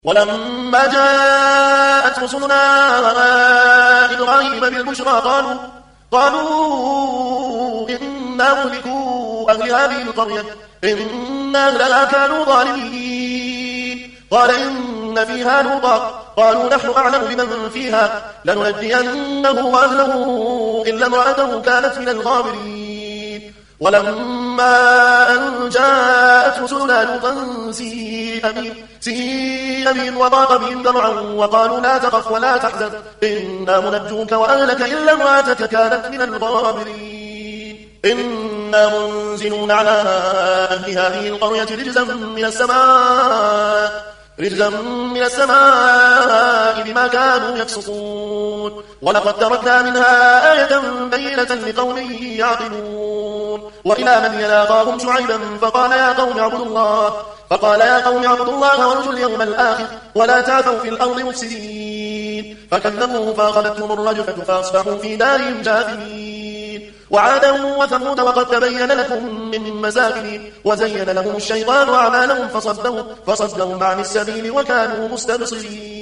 ولما جاءت رسلنا إبراهيم بالبشرى قالوا إنا مهلكوا أهل هذه القرية إن أهلها كانوا ظالمين قال إن فيها لوطا قالوا نحن أعلم بمن فيها لننجينه وأهله إلا امرأته كانت من الغابرين ولما أن جاءت رسلنا لوطا سيء بهم وضاق بهم ذرعا وقالوا لا تخف ولا تحزن إنا منجوك وأهلك إلا امرأتك كانت من الغابرين إنا منزلون على أهل هذه القرية رجزا من السماء بما كانوا يفسقون ولقد تركنا منها آية بينة لقوم يعقلون وإلى مدين أخاهم شعيبا فقال يا قوم اعبدوا الله وارجوا اليوم الآخر ولا تعثوا في الأرض مفسدين فكذبوه فأخذتهم الرجفة فأصبحوا في دارهم جاثمين وعادا وثمود وقد تبين لكم من مساكنهم وزين لهم الشيطان أعمالهم فصدهم عن السبيل وكانوا مستبصرين